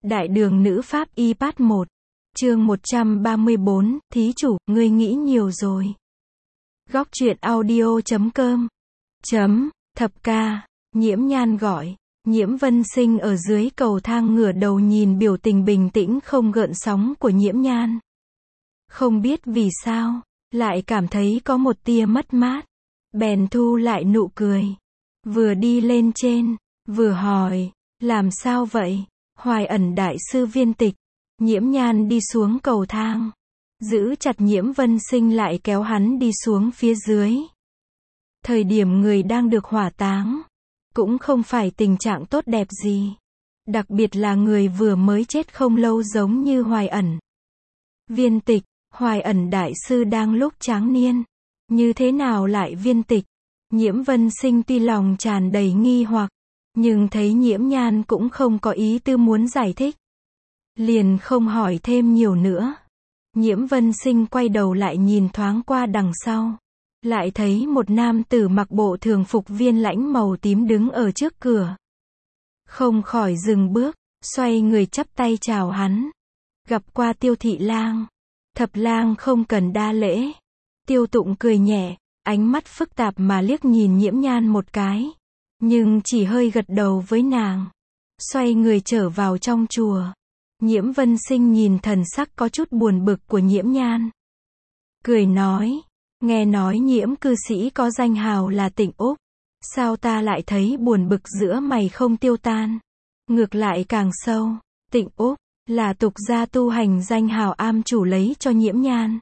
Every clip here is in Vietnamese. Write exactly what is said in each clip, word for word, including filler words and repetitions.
Đại đường nữ pháp y part một. Chương một trăm ba mươi bốn, thí chủ, ngươi nghĩ nhiều rồi. Góc truyện audio chấm com. Chấm, thập ca, Nhiễm Nhan gọi. Nhiễm Vân Sinh ở dưới cầu thang ngửa đầu nhìn biểu tình bình tĩnh không gợn sóng của Nhiễm Nhan. Không biết vì sao, lại cảm thấy có một tia mất mát. Bèn thu lại nụ cười. Vừa đi lên trên, vừa hỏi, làm sao vậy? Hoài ẩn đại sư Viên Tịch. Nhiễm Nhan đi xuống cầu thang, giữ chặt Nhiễm Vân Sinh lại kéo hắn đi xuống phía dưới. Thời điểm người đang được hỏa táng, cũng không phải tình trạng tốt đẹp gì. Đặc biệt là người vừa mới chết không lâu giống như Hoài ẩn. Viên Tịch, Hoài ẩn đại sư đang lúc tráng niên. Như thế nào lại Viên Tịch? Nhiễm Vân Sinh tuy lòng tràn đầy nghi hoặc, nhưng thấy Nhiễm Nhan cũng không có ý tư muốn giải thích, liền không hỏi thêm nhiều nữa. Nhiễm Vân Sinh quay đầu lại nhìn thoáng qua đằng sau, lại thấy một nam tử mặc bộ thường phục viên lãnh màu tím đứng ở trước cửa. Không khỏi dừng bước, xoay người chắp tay chào hắn. Gặp qua Tiêu thị lang. Thập lang không cần đa lễ. Tiêu Tụng cười nhẹ, ánh mắt phức tạp mà liếc nhìn Nhiễm Nhan một cái, nhưng chỉ hơi gật đầu với nàng, xoay người trở vào trong chùa. Nhiễm Vân Sinh nhìn thần sắc có chút buồn bực của Nhiễm Nhan, cười nói, nghe nói Nhiễm cư sĩ có danh hào là Tịnh Úc, sao ta lại thấy buồn bực giữa mày không tiêu tan, ngược lại càng sâu. Tịnh Úc là tục gia tu hành danh hào am chủ lấy cho Nhiễm Nhan.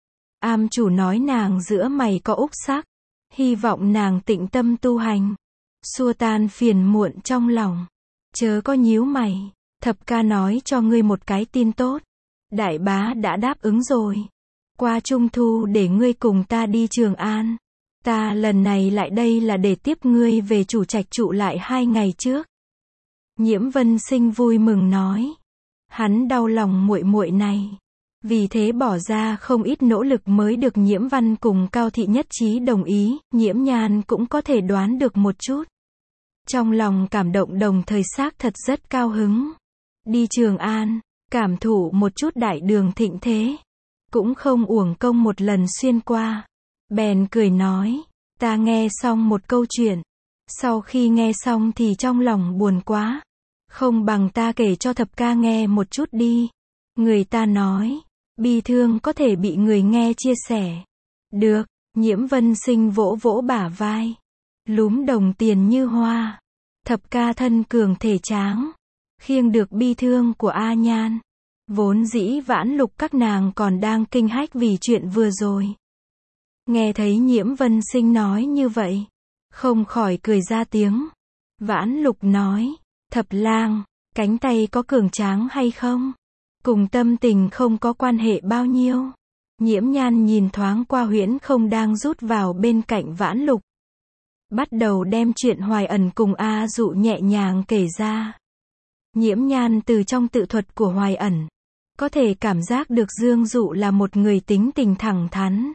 Am chủ nói nàng giữa mày có úc sắc, hy vọng nàng tịnh tâm tu hành, xua tan phiền muộn trong lòng, chớ có nhíu mày. Thập ca nói cho ngươi một cái tin tốt, đại bá đã đáp ứng rồi, qua trung thu để ngươi cùng ta đi Trường An. Ta lần này lại đây là để tiếp ngươi về chủ trạch trụ lại hai ngày trước. Nhiễm Vân Sinh vui mừng nói, hắn đau lòng muội muội này, vì thế bỏ ra không ít nỗ lực mới được Nhiễm Văn cùng Cao thị nhất trí đồng ý. Nhiễm Nhan cũng có thể đoán được một chút, trong lòng cảm động đồng thời xác thật rất cao hứng. Đi Trường An, cảm thụ một chút đại đường thịnh thế, cũng không uổng công một lần xuyên qua. Bèn cười nói, ta nghe xong một câu chuyện, sau khi nghe xong thì trong lòng buồn quá, không bằng ta kể cho thập ca nghe một chút đi. Người ta nói, bi thương có thể bị người nghe chia sẻ. Được. Nhiễm Vân Sinh vỗ vỗ bả vai, lúm đồng tiền như hoa. Thập ca thân cường thể tráng, khiêng được bi thương của A Nhan. Vốn dĩ Vãn Lục các nàng còn đang kinh hách vì chuyện vừa rồi. Nghe thấy Nhiễm Vân Sinh nói như vậy, không khỏi cười ra tiếng. Vãn Lục nói, thập lang, cánh tay có cường tráng hay không, cùng tâm tình không có quan hệ bao nhiêu. Nhiễm Nhan nhìn thoáng qua Huyễn Không đang rút vào bên cạnh Vãn Lục, bắt đầu đem chuyện Hoài ẩn cùng A Dụ nhẹ nhàng kể ra. Nhiễm Nhan từ trong tự thuật của Hoài ẩn, có thể cảm giác được Dương Dụ là một người tính tình thẳng thắn.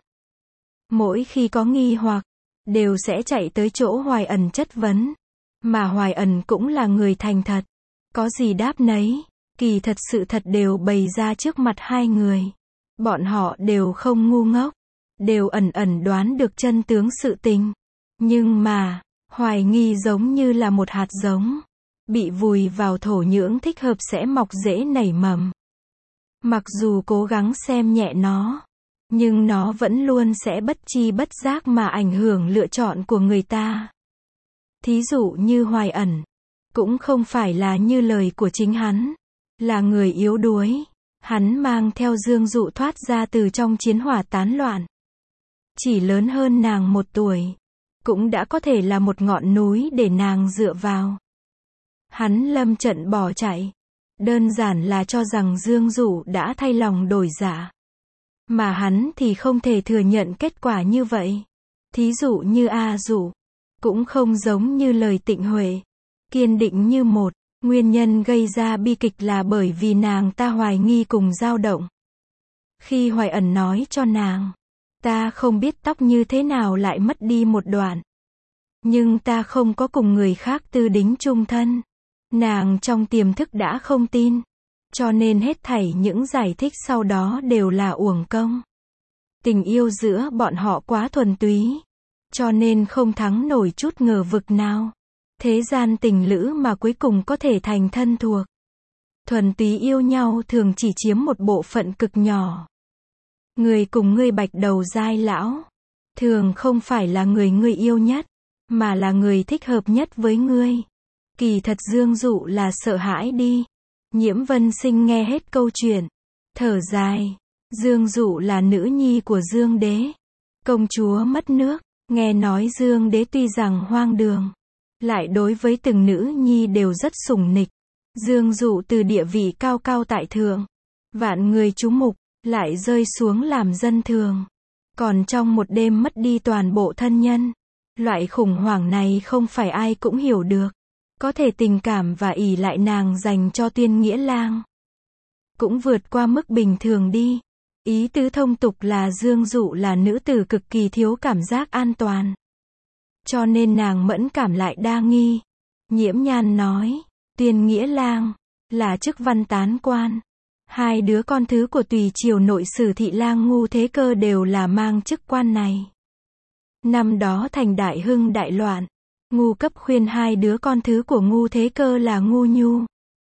Mỗi khi có nghi hoặc, đều sẽ chạy tới chỗ Hoài ẩn chất vấn. Mà Hoài ẩn cũng là người thành thật, có gì đáp nấy, kỳ thật sự thật đều bày ra trước mặt hai người. Bọn họ đều không ngu ngốc, đều ẩn ẩn đoán được chân tướng sự tình. Nhưng mà, hoài nghi giống như là một hạt giống, bị vùi vào thổ nhưỡng thích hợp sẽ mọc rễ nảy mầm. Mặc dù cố gắng xem nhẹ nó, nhưng nó vẫn luôn sẽ bất chi bất giác mà ảnh hưởng lựa chọn của người ta. Thí dụ như Hoài ẩn, cũng không phải là như lời của chính hắn, là người yếu đuối. Hắn mang theo Dương Dụ thoát ra từ trong chiến hỏa tán loạn, chỉ lớn hơn nàng một tuổi, cũng đã có thể là một ngọn núi để nàng dựa vào. Hắn lâm trận bỏ chạy, đơn giản là cho rằng Dương Dụ đã thay lòng đổi dạ. Mà hắn thì không thể thừa nhận kết quả như vậy. Thí dụ như A Dụ, cũng không giống như lời Tịnh Huệ, kiên định như một. Nguyên nhân gây ra bi kịch là bởi vì nàng ta hoài nghi cùng dao động. Khi Hoài ẩn nói cho nàng, ta không biết tóc như thế nào lại mất đi một đoạn, nhưng ta không có cùng người khác tư đính chung thân. Nàng trong tiềm thức đã không tin, Cho nên hết thảy những giải thích sau đó đều là uổng công. Tình yêu giữa bọn họ quá thuần túy, cho nên không thắng nổi chút ngờ vực nào. Thế gian tình lữ mà cuối cùng có thể thành thân thuộc. Thuần túy yêu nhau thường chỉ chiếm một bộ phận cực nhỏ. Người cùng ngươi bạch đầu giai lão, thường không phải là người ngươi yêu nhất, mà là người thích hợp nhất với ngươi. Kỳ thật Dương Dụ là sợ hãi đi. Nhiễm Vân Sinh nghe hết câu chuyện, thở dài. Dương Dụ là nữ nhi của Dương Đế, công chúa mất nước. Nghe nói Dương Đế tuy rằng hoang đường, lại đối với từng nữ nhi đều rất sủng nịch. Dương Dụ từ địa vị cao cao tại thượng, vạn người chú mục, lại rơi xuống làm dân thường. Còn trong một đêm mất đi toàn bộ thân nhân. Loại khủng hoảng này không phải ai cũng hiểu được. Có thể tình cảm và ỷ lại nàng dành cho Tuyên Nghĩa Lang cũng vượt qua mức bình thường đi. Ý tứ thông tục là Dương Dụ là nữ tử cực kỳ thiếu cảm giác an toàn, cho nên nàng mẫn cảm lại đa nghi. Nhiễm Nhan nói, Tuyên Nghĩa Lang là chức văn tán quan. Hai đứa con thứ của tùy triều nội sử thị lang Ngu Thế Cơ đều là mang chức quan này. Năm đó thành đại hưng đại loạn, Ngu Cấp khuyên hai đứa con thứ của Ngu Thế Cơ là Ngu Nhu,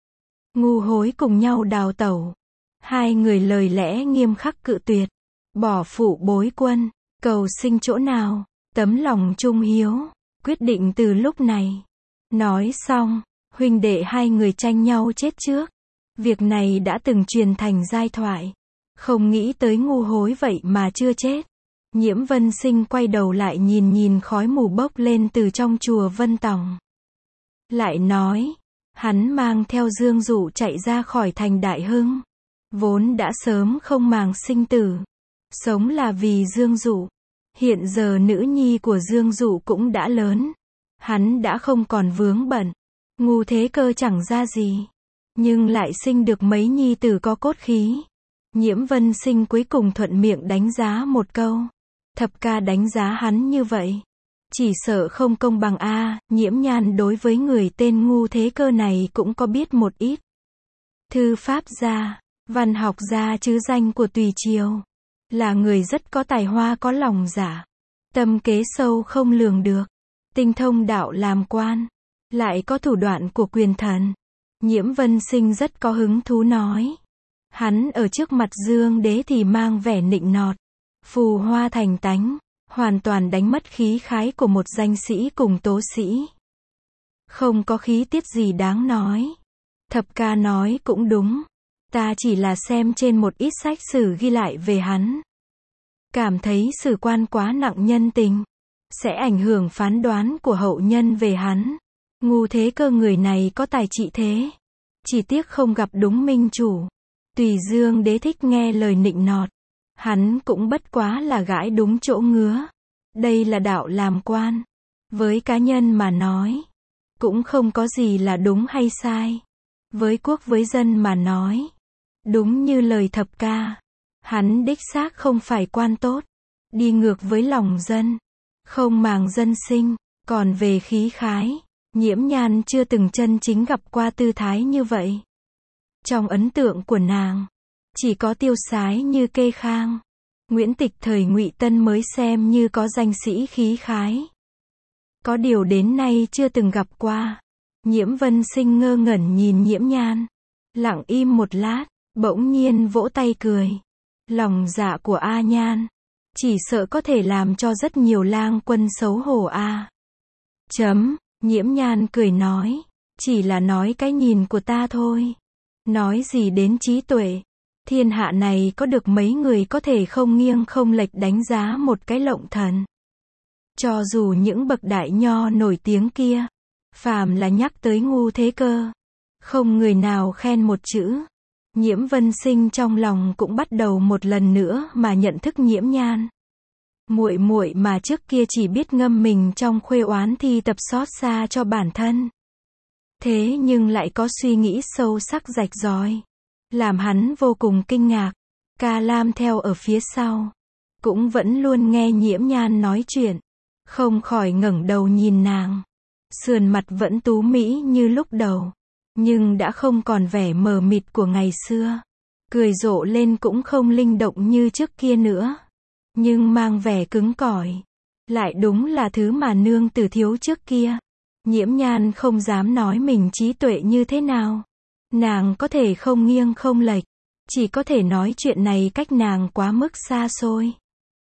Ngu Hối cùng nhau đào tẩu. Hai người lời lẽ nghiêm khắc cự tuyệt, bỏ phụ bối quân, cầu sinh chỗ nào, tấm lòng trung hiếu, quyết định từ lúc này. Nói xong, huynh đệ hai người tranh nhau chết trước. Việc này đã từng truyền thành giai thoại. Không nghĩ tới Ngu Hối vậy mà chưa chết. Nhiễm Vân Sinh quay đầu lại nhìn nhìn khói mù bốc lên từ trong chùa Vân Tòng. Lại nói, hắn mang theo Dương Dụ chạy ra khỏi thành Đại Hưng. Vốn đã sớm không màng sinh tử. Sống là vì Dương Dụ. Hiện giờ nữ nhi của Dương Dụ cũng đã lớn. Hắn đã không còn vướng bận. Ngu Thế Cơ chẳng ra gì, nhưng lại sinh được mấy nhi tử có cốt khí. Nhiễm Vân Sinh cuối cùng thuận miệng đánh giá một câu. Thập ca đánh giá hắn như vậy, chỉ sợ không công bằng a. À, Nhiễm Nhan đối với người tên Ngu Thế Cơ này cũng có biết một ít. Thư pháp gia, văn học gia chứ danh của tùy triều, là người rất có tài hoa có lòng dạ, tâm kế sâu không lường được, tinh thông đạo làm quan, lại có thủ đoạn của quyền thần. Nhiễm Vân Sinh rất có hứng thú nói. Hắn ở trước mặt Dương Đế thì mang vẻ nịnh nọt, phù hoa thành tánh, hoàn toàn đánh mất khí khái của một danh sĩ cùng tố sĩ. Không có khí tiết gì đáng nói. Thập ca nói cũng đúng. Ta chỉ là xem trên một ít sách sử ghi lại về hắn, cảm thấy sử quan quá nặng nhân tình, sẽ ảnh hưởng phán đoán của hậu nhân về hắn. Ngu Thế Cơ người này có tài trị thế, chỉ tiếc không gặp đúng minh chủ. Tùy Dương Đế thích nghe lời nịnh nọt, hắn cũng bất quá là gãi đúng chỗ ngứa. Đây là đạo làm quan. Với cá nhân mà nói, cũng không có gì là đúng hay sai. Với quốc với dân mà nói, đúng như lời thập ca, hắn đích xác không phải quan tốt, đi ngược với lòng dân, không màng dân sinh. Còn về khí khái, Nhiễm Nhan chưa từng chân chính gặp qua tư thái như vậy. Trong ấn tượng của nàng, chỉ có tiêu sái như Kê Khang, Nguyễn Tịch thời Ngụy Tân mới xem như có danh sĩ khí khái. Có điều đến nay chưa từng gặp qua. Nhiễm Vân Sinh ngơ ngẩn nhìn Nhiễm Nhan, lặng im một lát, bỗng nhiên vỗ tay cười. Lòng dạ của A Nhan, chỉ sợ có thể làm cho rất nhiều lang quân xấu hổ a. Chấm, Nhiễm Nhan cười nói, chỉ là nói cái nhìn của ta thôi. Nói gì đến trí tuệ, thiên hạ này có được mấy người có thể không nghiêng không lệch đánh giá một cái lộng thần. Cho dù những bậc đại nho nổi tiếng kia, phàm là nhắc tới Ngu Thế Cơ, không người nào khen một chữ. Nhiễm Vân Sinh trong lòng cũng bắt đầu một lần nữa mà nhận thức Nhiễm Nhan. Muội muội mà trước kia chỉ biết ngâm mình trong khuê oán thi tập xót xa cho bản thân, thế nhưng lại có suy nghĩ sâu sắc rạch ròi, làm hắn vô cùng kinh ngạc. Ca Lam theo ở phía sau, cũng vẫn luôn nghe Nhiễm Nhan nói chuyện, không khỏi ngẩng đầu nhìn nàng, sườn mặt vẫn tú mỹ như lúc đầu. nhưng đã không còn vẻ mờ mịt của ngày xưa. Cười rộ lên cũng không linh động như trước kia nữa, nhưng mang vẻ cứng cỏi. Lại đúng là thứ mà nương tử thiếu trước kia. Nhiễm Nhan không dám nói mình trí tuệ như thế nào. Nàng có thể không nghiêng không lệch, chỉ có thể nói chuyện này cách nàng quá mức xa xôi.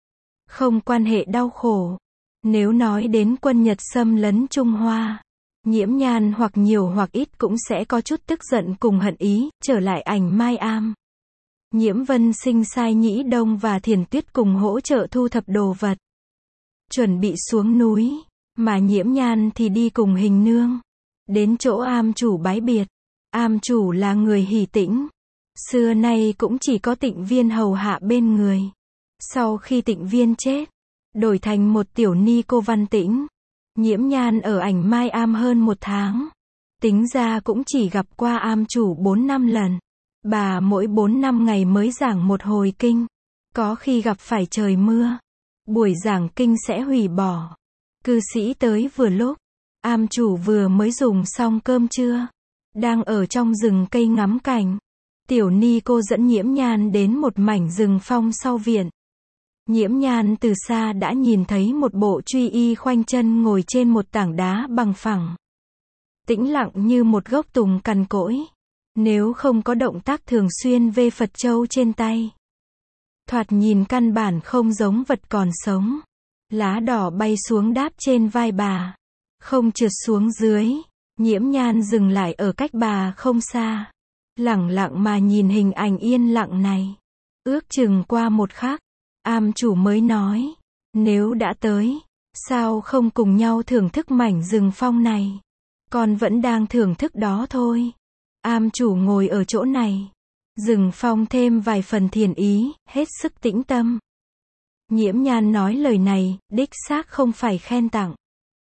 Không quan hệ đau khổ. Nếu nói đến quân Nhật xâm lấn Trung Hoa, Nhiễm Nhan hoặc nhiều hoặc ít cũng sẽ có chút tức giận cùng hận ý, trở lại ảnh Mai Am. Nhiễm Vân Sinh sai Nhĩ Đông và Thiền Tuyết cùng hỗ trợ thu thập đồ vật, chuẩn bị xuống núi, mà Nhiễm Nhan thì đi cùng Hình Nương. Đến chỗ am chủ bái biệt. Am chủ là người Hỉ Tĩnh. Xưa nay cũng chỉ có Tịnh Viên hầu hạ bên người. Sau khi Tịnh Viên chết, đổi thành một tiểu ni cô Văn Tĩnh. Nhiễm Nhan ở ảnh Mai Am hơn một tháng. Tính ra cũng chỉ gặp qua am chủ bốn năm lần. Bà mỗi bốn năm ngày mới giảng một hồi kinh. Có khi gặp phải trời mưa, buổi giảng kinh sẽ hủy bỏ. Cư sĩ tới vừa lúc, am chủ vừa mới dùng xong cơm trưa, đang ở trong rừng cây ngắm cảnh. Tiểu ni cô dẫn Nhiễm Nhan đến một mảnh rừng phong sau viện. Nhiễm Nhan từ xa đã nhìn thấy một bộ truy y khoanh chân ngồi trên một tảng đá bằng phẳng, tĩnh lặng như một gốc tùng cằn cỗi. Nếu không có động tác thường xuyên vê Phật châu trên tay, thoạt nhìn căn bản không giống vật còn sống. Lá đỏ bay xuống đáp trên vai bà, không trượt xuống dưới. Nhiễm Nhan dừng lại ở cách bà không xa, lẳng lặng mà nhìn hình ảnh yên lặng này. Ước chừng qua một khắc, am chủ mới nói, nếu đã tới, sao không cùng nhau thưởng thức mảnh rừng phong này? Con vẫn đang thưởng thức đó thôi. Am chủ ngồi ở chỗ này, rừng phong thêm vài phần thiền ý, hết sức tĩnh tâm. Nhiễm Nhan nói lời này, đích xác không phải khen tặng.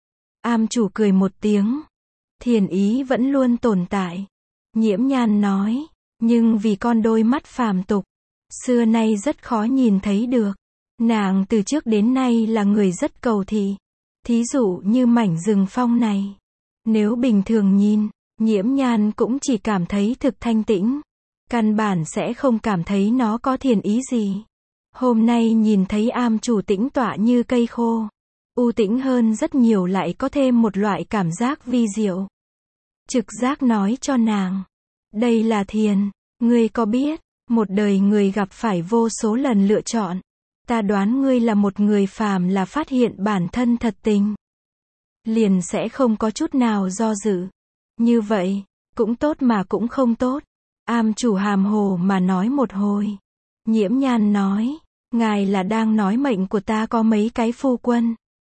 Am chủ cười một tiếng. Thiền ý vẫn luôn tồn tại. Nhiễm Nhan nói, nhưng vì con đôi mắt phàm tục, xưa nay rất khó nhìn thấy được. Nàng từ trước đến nay là người rất cầu thị. Thí dụ như mảnh rừng phong này, nếu bình thường nhìn, Nhiễm Nhan cũng chỉ cảm thấy thực thanh tĩnh, căn bản sẽ không cảm thấy nó có thiền ý gì. Hôm nay nhìn thấy am chủ tĩnh tọa như cây khô, u tĩnh hơn rất nhiều, lại có thêm một loại cảm giác vi diệu. Trực giác nói cho nàng, đây là thiền. Ngươi có biết, một đời người gặp phải vô số lần lựa chọn. Ta đoán ngươi là một người phàm là phát hiện bản thân thật tình, liền sẽ không có chút nào do dự. Như vậy, cũng tốt mà cũng không tốt. Am chủ hàm hồ mà nói một hồi. Nhiễm Nhan nói, ngài là đang nói mệnh của ta có mấy cái phu quân.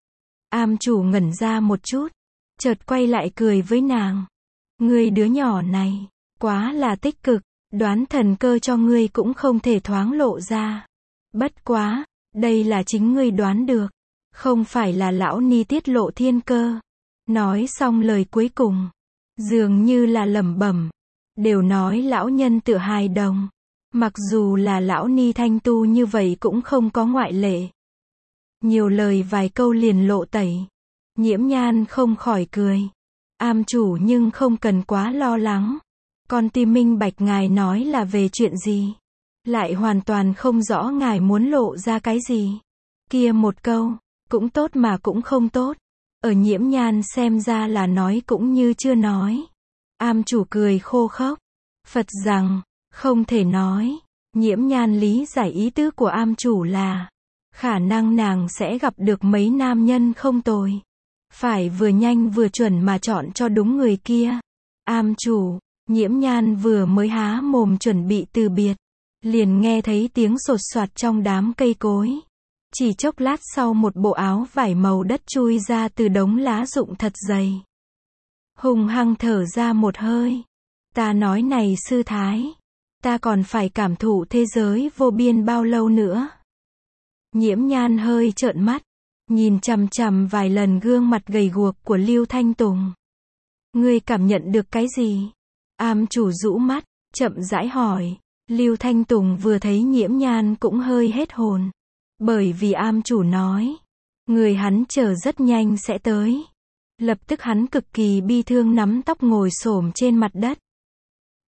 Am chủ ngẩn ra một chút, chợt quay lại cười với nàng. Ngươi đứa nhỏ này, quá là tích cực, đoán thần cơ cho ngươi cũng không thể thoáng lộ ra. Bất quá, đây là chính ngươi đoán được, không phải là lão ni tiết lộ thiên cơ. Nói xong lời cuối cùng, dường như là lẩm bẩm, đều nói lão nhân tựa hài đồng. Mặc dù là lão ni thanh tu như vậy cũng không có ngoại lệ. Nhiều lời vài câu liền lộ tẩy. Nhiễm Nhan không khỏi cười. Am chủ nhưng không cần quá lo lắng. Con tim minh bạch ngài nói là về chuyện gì. Lại hoàn toàn không rõ ngài muốn lộ ra cái gì. Kia một câu, cũng tốt mà cũng không tốt. Ở Nhiễm Nhan xem ra là nói cũng như chưa nói. Am chủ cười khô khốc. Phật rằng, không thể nói. Nhiễm Nhan lý giải ý tứ của am chủ là, khả năng nàng sẽ gặp được mấy nam nhân không tồi. Phải vừa nhanh vừa chuẩn mà chọn cho đúng người kia. Am chủ, Nhiễm Nhan vừa mới há mồm chuẩn bị từ biệt, liền nghe thấy tiếng sột soạt trong đám cây cối. Chỉ chốc lát sau một bộ áo vải màu đất chui ra từ đống lá rụng thật dày. Hùng hăng thở ra một hơi. Ta nói này sư thái, ta còn phải cảm thụ thế giới vô biên bao lâu nữa. Nhiễm Nhan hơi trợn mắt, nhìn chằm chằm vài lần gương mặt gầy guộc của Lưu Thanh Tùng. Ngươi cảm nhận được cái gì? Am chủ rũ mắt, chậm rãi hỏi. Lưu Thanh Tùng vừa thấy Nhiễm Nhan cũng hơi hết hồn. Bởi vì am chủ nói, người hắn chờ rất nhanh sẽ tới. Lập tức hắn cực kỳ bi thương nắm tóc ngồi xổm trên mặt đất.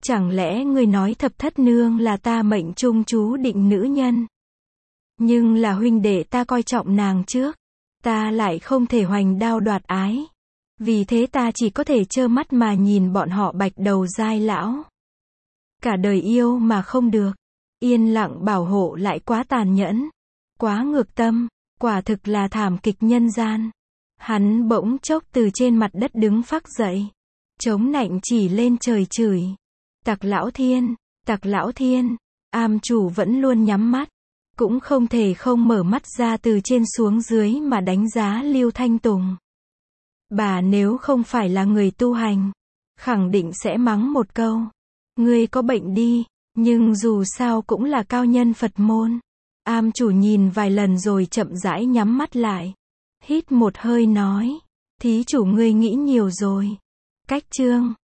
Chẳng lẽ ngươi nói thập thất nương là ta mệnh trung chú định nữ nhân? Nhưng là huynh đệ ta coi trọng nàng trước. Ta lại không thể hoành đao đoạt ái. Vì thế ta chỉ có thể trơ mắt mà nhìn bọn họ bạch đầu dai lão. Cả đời yêu mà không được. Yên lặng bảo hộ lại quá tàn nhẫn. Quá ngược tâm. Quả thực là thảm kịch nhân gian. Hắn bỗng chốc từ trên mặt đất đứng phác dậy. Chống nạnh chỉ lên trời chửi. Tặc lão thiên, tặc lão thiên. Am chủ vẫn luôn nhắm mắt. Cũng không thể không mở mắt ra từ trên xuống dưới mà đánh giá Lưu Thanh Tùng. Bà nếu không phải là người tu hành, khẳng định sẽ mắng một câu. Ngươi có bệnh đi, nhưng dù sao cũng là cao nhân Phật môn. Am chủ nhìn vài lần rồi chậm rãi nhắm mắt lại. Hít một hơi nói. Thí chủ ngươi nghĩ nhiều rồi. Cách chương.